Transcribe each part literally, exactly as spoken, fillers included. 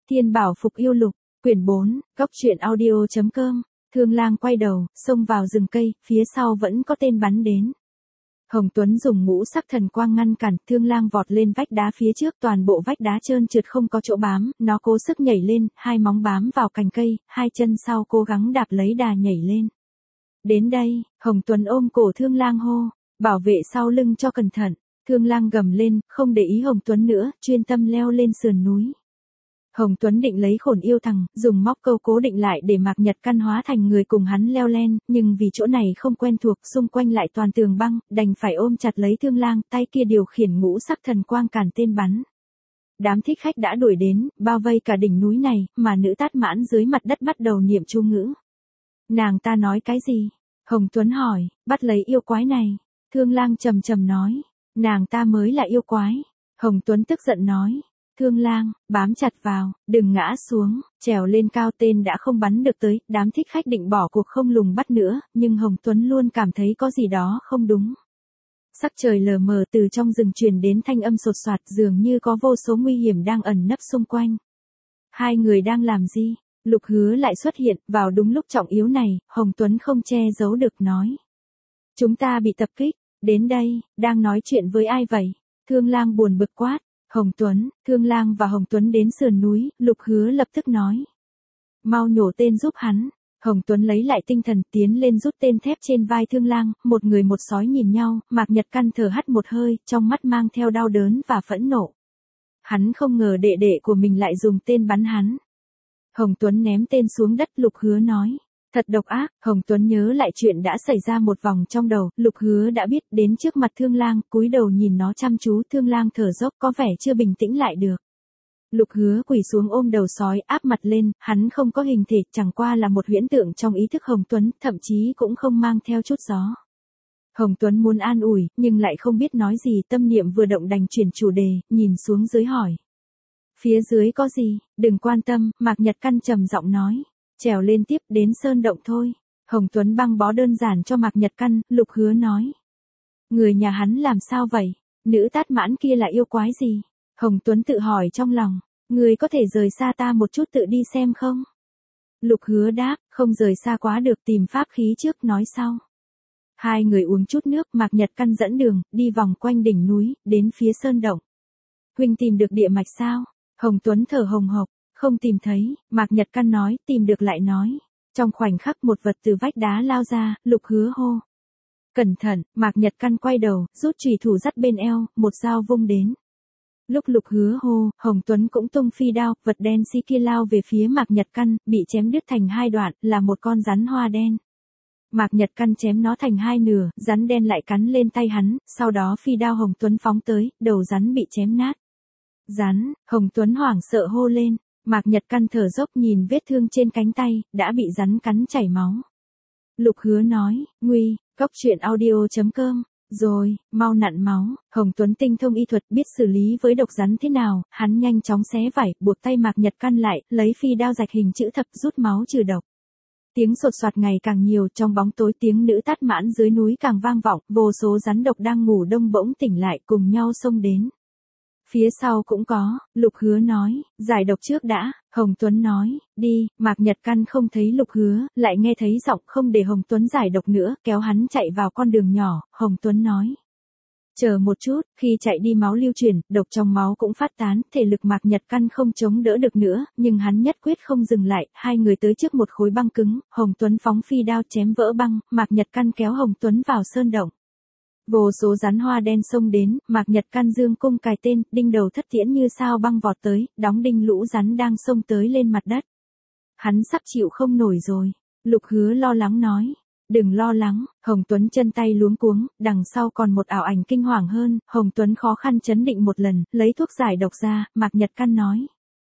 Thiên Bảo Phục Yêu Lục, quyển bốn, góc truyện audio chấm com. Thương Lang quay đầu, xông vào rừng cây, phía sau vẫn có tên bắn đến. Hồng Tuấn dùng ngũ sắc thần quang ngăn cản, Thương Lang vọt lên vách đá phía trước, toàn bộ vách đá trơn trượt không có chỗ bám, nó cố sức nhảy lên, hai móng bám vào cành cây, hai chân sau cố gắng đạp lấy đà nhảy lên. Đến đây, Hồng Tuấn ôm cổ Thương Lang hô, bảo vệ sau lưng cho cẩn thận. Thương Lang gầm lên, không để ý Hồng Tuấn nữa, chuyên tâm leo lên sườn núi. Hồng Tuấn định lấy Khổn Yêu Thằng, dùng móc câu cố định lại để Mạc Nhật Căn hóa thành người cùng hắn leo lên, nhưng vì chỗ này không quen thuộc, xung quanh lại toàn tường băng, đành phải ôm chặt lấy Thương Lang, tay kia điều khiển ngũ sắc thần quang cản tên bắn. Đám thích khách đã đuổi đến, bao vây cả đỉnh núi này, mà nữ Tát Mãn dưới mặt đất bắt đầu niệm chú ngữ. Nàng ta nói cái gì? Hồng Tuấn hỏi, bắt lấy yêu quái này. Thương Lang trầm trầm nói, nàng ta mới là yêu quái. Hồng Tuấn tức giận nói. Thương Lang, bám chặt vào, đừng ngã xuống, trèo lên cao tên đã không bắn được tới, đám thích khách định bỏ cuộc không lùng bắt nữa, nhưng Hồng Tuấn luôn cảm thấy có gì đó không đúng. Sắc trời lờ mờ từ trong rừng truyền đến thanh âm sột soạt, dường như có vô số nguy hiểm đang ẩn nấp xung quanh. Hai người đang làm gì? Lục Hứa lại xuất hiện, vào đúng lúc trọng yếu này, Hồng Tuấn không che giấu được nói. Chúng ta bị tập kích, đến đây, đang nói chuyện với ai vậy? Thương Lang buồn bực quát. Hồng Tuấn, Thương Lang và Hồng Tuấn đến sườn núi, Lục Hứa lập tức nói. Mau nhổ tên giúp hắn. Hồng Tuấn lấy lại tinh thần tiến lên rút tên thép trên vai Thương Lang, một người một sói nhìn nhau, Mạc Nhật Căn thở hắt một hơi, trong mắt mang theo đau đớn và phẫn nộ. Hắn không ngờ đệ đệ của mình lại dùng tên bắn hắn. Hồng Tuấn ném tên xuống đất, Lục Hứa nói. Thật độc ác. Hồng Tuấn nhớ lại chuyện đã xảy ra một vòng trong đầu, Lục Hứa đã biết, đến trước mặt Thương Lang, cúi đầu nhìn nó chăm chú, Thương Lang thở dốc có vẻ chưa bình tĩnh lại được. Lục Hứa quỳ xuống ôm đầu sói, áp mặt lên, hắn không có hình thể, chẳng qua là một huyễn tượng trong ý thức Hồng Tuấn, thậm chí cũng không mang theo chút gió. Hồng Tuấn muốn an ủi, nhưng lại không biết nói gì, tâm niệm vừa động đành chuyển chủ đề, nhìn xuống dưới hỏi. Phía dưới có gì? Đừng quan tâm, Mạc Nhật Căn trầm giọng nói. Trèo lên tiếp, đến sơn động thôi. Hồng Tuấn băng bó đơn giản cho Mạc Nhật Căn, Lục Hứa nói. Người nhà hắn làm sao vậy? Nữ Tát Mãn kia là yêu quái gì? Hồng Tuấn tự hỏi trong lòng. Người có thể rời xa ta một chút tự đi xem không? Lục Hứa đáp, không rời xa quá được, tìm pháp khí trước nói sau. Hai người uống chút nước, Mạc Nhật Căn dẫn đường, đi vòng quanh đỉnh núi, đến phía sơn động. Huynh tìm được địa mạch sao? Hồng Tuấn thở hồng hộc. Không tìm thấy, Mạc Nhật Căn nói, tìm được lại nói. Trong khoảnh khắc một vật từ vách đá lao ra, Lục Hứa hô. Cẩn thận, Mạc Nhật Căn quay đầu, rút chùy thủ dắt bên eo, một dao vung đến. Lúc Lục Hứa hô, Hồng Tuấn cũng tung phi đao, vật đen xi kia lao về phía Mạc Nhật Căn, bị chém đứt thành hai đoạn, là một con rắn hoa đen. Mạc Nhật Căn chém nó thành hai nửa, rắn đen lại cắn lên tay hắn, sau đó phi đao Hồng Tuấn phóng tới, đầu rắn bị chém nát. Rắn, Hồng Tuấn hoảng sợ hô lên. Mạc Nhật Căn thở dốc nhìn vết thương trên cánh tay, đã bị rắn cắn chảy máu. Lục Hứa nói, nguy, góc truyện audio chấm com, rồi, mau nặn máu. Hồng Tuấn tinh thông y thuật, biết xử lý với độc rắn thế nào, hắn nhanh chóng xé vải, buộc tay Mạc Nhật Căn lại, lấy phi đao rạch hình chữ thập, rút máu trừ độc. Tiếng sột soạt ngày càng nhiều, trong bóng tối tiếng nữ Tát Mãn dưới núi càng vang vọng, vô số rắn độc đang ngủ đông bỗng tỉnh lại cùng nhau xông đến. Phía sau cũng có, Lục Hứa nói, giải độc trước đã. Hồng Tuấn nói, đi. Mạc Nhật Căn không thấy Lục Hứa, lại nghe thấy giọng không để Hồng Tuấn giải độc nữa, kéo hắn chạy vào con đường nhỏ. Hồng Tuấn nói, chờ một chút. Khi chạy đi máu lưu chuyển, độc trong máu cũng phát tán, thể lực Mạc Nhật Căn không chống đỡ được nữa, nhưng hắn nhất quyết không dừng lại. Hai người tới trước một khối băng cứng, Hồng Tuấn phóng phi đao chém vỡ băng, Mạc Nhật Căn kéo Hồng Tuấn vào sơn động. Vô số rắn hoa đen xông đến, Mạc Nhật Căn dương cung cài tên, đinh đầu thất tiễn như sao băng vọt tới, đóng đinh lũ rắn đang xông tới lên mặt đất. Hắn sắp chịu không nổi rồi. Lục Hứa lo lắng nói. Đừng lo lắng. Hồng Tuấn chân tay luống cuống, đằng sau còn một ảo ảnh kinh hoàng hơn. Hồng Tuấn khó khăn chấn định một lần, lấy thuốc giải độc ra, Mạc Nhật Căn nói.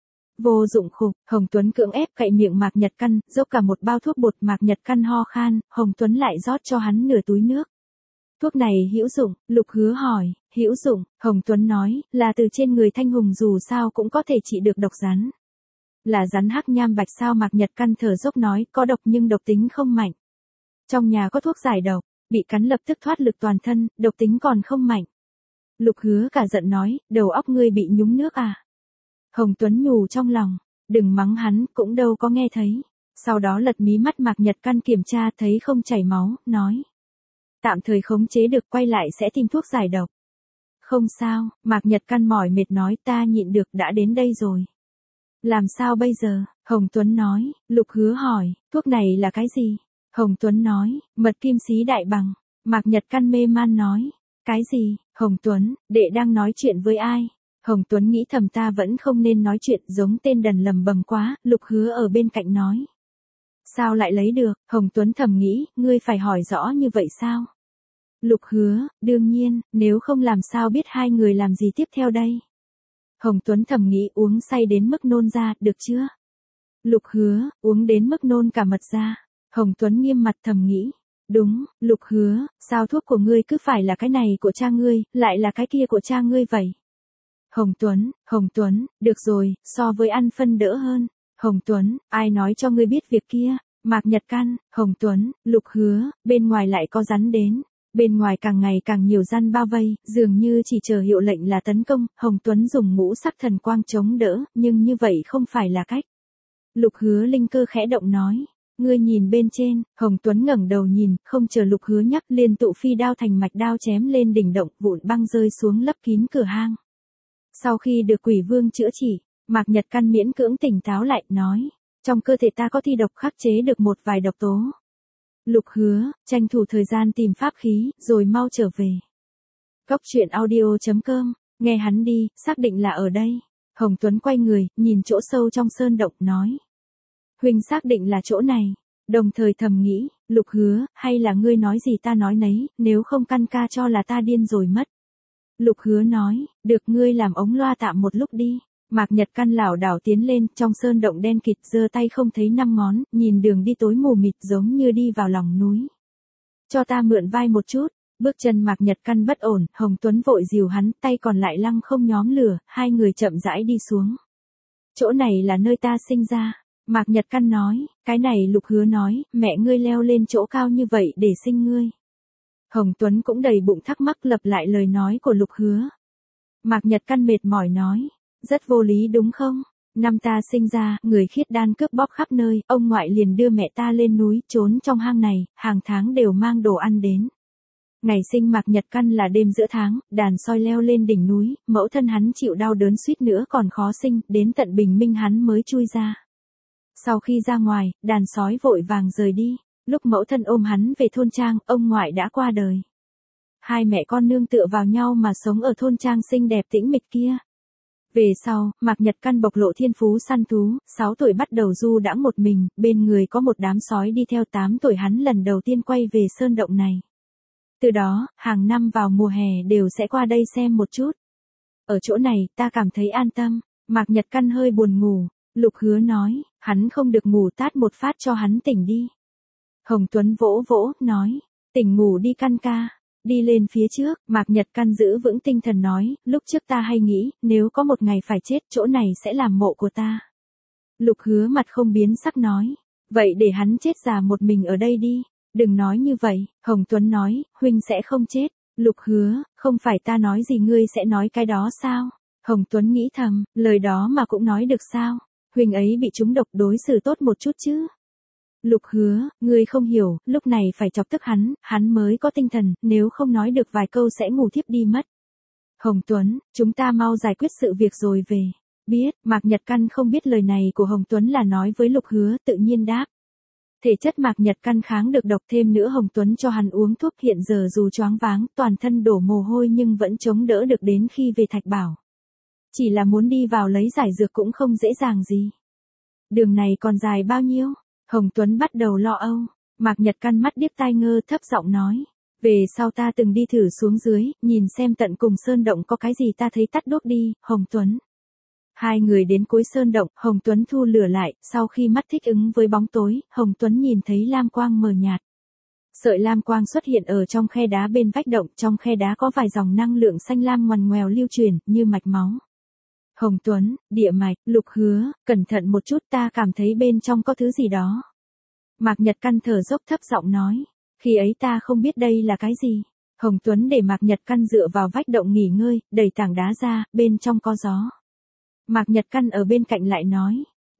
Vô dụng khục. Hồng Tuấn cưỡng ép cạy miệng Mạc Nhật Căn, dốc cả một bao thuốc bột. Mạc Nhật Căn ho khan, Hồng Tuấn lại rót cho hắn nửa túi nước. Thuốc này hữu dụng? Lục Hứa hỏi. Hữu dụng. Hồng Tuấn nói, là từ trên người Thanh Hùng dù sao cũng có thể trị được độc rắn. Là rắn hắc nham bạch sao? Mạc Nhật Căn thở dốc nói, có độc nhưng độc tính không mạnh. Trong nhà có thuốc giải độc, bị cắn lập tức thoát lực toàn thân, độc tính còn không mạnh. Lục Hứa cả giận nói, đầu óc ngươi bị nhúng nước à? Hồng Tuấn nhủ trong lòng, Đừng mắng hắn, cũng đâu có nghe thấy. Sau đó lật mí mắt Mạc Nhật Căn kiểm tra thấy không chảy máu, nói. Tạm thời khống chế được, quay lại sẽ tìm thuốc giải độc. Không sao, Mạc Nhật Căn mỏi mệt nói, ta nhịn được, đã đến đây rồi. Làm sao bây giờ? Hồng Tuấn nói. Lục Hứa hỏi, thuốc này là cái gì? Hồng Tuấn nói, mật kim xí đại bằng. Mạc Nhật Căn mê man nói, cái gì? Hồng Tuấn, đệ đang nói chuyện với ai? Hồng Tuấn nghĩ thầm ta vẫn không nên nói chuyện, giống tên đần lầm bầm quá. Lục Hứa ở bên cạnh nói. Sao lại lấy được? Hồng Tuấn thầm nghĩ, ngươi phải hỏi rõ như vậy sao? Lục Hứa, đương nhiên, nếu không làm sao biết hai người làm gì tiếp theo đây? Hồng Tuấn thầm nghĩ, uống say đến mức nôn ra, được chưa? Lục Hứa, uống đến mức nôn cả mật ra. Hồng Tuấn nghiêm mặt thầm nghĩ. Đúng, Lục Hứa, sao thuốc của ngươi cứ phải là cái này của cha ngươi, lại là cái kia của cha ngươi vậy? Hồng Tuấn, Hồng Tuấn, được rồi, so với ăn phân đỡ hơn. Hồng Tuấn, ai nói cho ngươi biết việc kia? Mạc Nhật Căn. Hồng Tuấn, Lục Hứa, bên ngoài lại có rắn đến. Bên ngoài càng ngày càng nhiều rắn bao vây, dường như chỉ chờ hiệu lệnh là tấn công. Hồng Tuấn dùng ngũ sắc thần quang chống đỡ, nhưng như vậy không phải là cách. Lục Hứa linh cơ khẽ động nói. Ngươi nhìn bên trên. Hồng Tuấn ngẩng đầu nhìn, không chờ Lục Hứa nhắc, liền tụ phi đao thành mạch đao chém lên đỉnh động, vụn băng rơi xuống lấp kín cửa hang. Sau khi được Quỷ Vương chữa trị, Mạc Nhật Căn miễn cưỡng tỉnh táo lại, nói. Trong cơ thể ta có thi độc, khắc chế được một vài độc tố. Lục Hứa, tranh thủ thời gian tìm pháp khí, rồi mau trở về. Cốc truyện audio chấm com, nghe hắn đi, xác định là ở đây. Hồng Tuấn quay người, nhìn chỗ sâu trong sơn động, nói. Huynh xác định là chỗ này. Đồng thời thầm nghĩ, Lục Hứa, hay là ngươi nói gì ta nói nấy, nếu không Căn ca cho là ta điên rồi mất. Lục Hứa nói, được, ngươi làm ống loa tạm một lúc đi. Mạc Nhật Căn lảo đảo tiến lên, trong sơn động đen kịt, giơ tay không thấy năm ngón, nhìn đường đi tối mù mịt giống như đi vào lòng núi. Cho ta mượn vai một chút. Bước chân Mạc Nhật Căn bất ổn, Hồng Tuấn vội dìu hắn, tay còn lại lăng không nhóm lửa, hai người chậm rãi đi xuống. Chỗ này là nơi ta sinh ra. Mạc Nhật Căn nói, cái này Lục Hứa nói, mẹ ngươi leo lên chỗ cao như vậy để sinh ngươi. Hồng Tuấn cũng đầy bụng thắc mắc, lặp lại lời nói của Lục Hứa. Mạc Nhật Căn mệt mỏi nói, rất vô lý đúng không? Năm ta sinh ra, người khiết đan cướp bóc khắp nơi, ông ngoại liền đưa mẹ ta lên núi, trốn trong hang này, hàng tháng đều mang đồ ăn đến. Ngày sinh Mạc Nhật Căn là đêm giữa tháng, đàn soi leo lên đỉnh núi, mẫu thân hắn chịu đau đớn suýt nữa còn khó sinh, đến tận bình minh hắn mới chui ra. Sau khi ra ngoài, đàn sói vội vàng rời đi, lúc mẫu thân ôm hắn về thôn trang, ông ngoại đã qua đời. Hai mẹ con nương tựa vào nhau mà sống ở thôn trang xinh đẹp tĩnh mịch kia. Về sau, Mạc Nhật Căn bộc lộ thiên phú săn thú, sáu tuổi bắt đầu du đãng một mình, bên người có một đám sói đi theo, tám tuổi hắn lần đầu tiên quay về sơn động này. Từ đó, hàng năm vào mùa hè đều sẽ qua đây xem một chút. Ở chỗ này, ta cảm thấy an tâm. Mạc Nhật Căn hơi buồn ngủ. Lục Hứa nói, hắn không được ngủ, tát một phát cho hắn tỉnh đi. Hồng Tuấn vỗ vỗ, nói, tỉnh ngủ đi Căn ca. Đi lên phía trước, Mạc Nhật Căn giữ vững tinh thần nói, lúc trước ta hay nghĩ, nếu có một ngày phải chết, chỗ này sẽ làm mộ của ta. Lục Hứa mặt không biến sắc nói, vậy để hắn chết già một mình ở đây đi. Đừng nói như vậy. Hồng Tuấn nói, huynh sẽ không chết. Lục Hứa, không phải ta nói gì ngươi sẽ nói cái đó sao? Hồng Tuấn nghĩ thầm, lời đó mà cũng nói được sao? Huynh ấy bị trúng độc, đối xử tốt một chút chứ. Lục Hứa, ngươi không hiểu, lúc này phải chọc tức hắn, hắn mới có tinh thần, nếu không nói được vài câu sẽ ngủ thiếp đi mất. Hồng Tuấn, chúng ta mau giải quyết sự việc rồi về. Biết. Mạc Nhật Căn không biết lời này của Hồng Tuấn là nói với Lục Hứa, tự nhiên đáp. Thể chất Mạc Nhật Căn kháng được độc, thêm nữa Hồng Tuấn cho hắn uống thuốc, hiện giờ dù choáng váng, toàn thân đổ mồ hôi nhưng vẫn chống đỡ được đến khi về Thạch Bảo. Chỉ là muốn đi vào lấy giải dược cũng không dễ dàng gì. Đường này còn dài bao nhiêu? Hồng Tuấn bắt đầu lo âu. Mạc Nhật Căn mắt điếc tai ngơ, thấp giọng nói. Về sau ta từng đi thử xuống dưới, nhìn xem tận cùng sơn động có cái gì, ta thấy tắt đuốc đi, Hồng Tuấn. Hai người đến cuối sơn động, Hồng Tuấn thu lửa lại, sau khi mắt thích ứng với bóng tối, Hồng Tuấn nhìn thấy lam quang mờ nhạt. Sợi lam quang xuất hiện ở trong khe đá bên vách động, trong khe đá có vài dòng năng lượng xanh lam ngoằn ngoèo lưu truyền, như mạch máu. Hồng Tuấn, địa mạch. Lục Hứa, cẩn thận một chút, ta cảm thấy bên trong có thứ gì đó. Mạc Nhật Căn thở dốc thấp giọng nói, khi ấy ta không biết đây là cái gì. Hồng Tuấn để Mạc Nhật Căn dựa vào vách động nghỉ ngơi, đẩy tảng đá ra, bên trong có gió. Mạc Nhật Căn ở bên cạnh lại nói,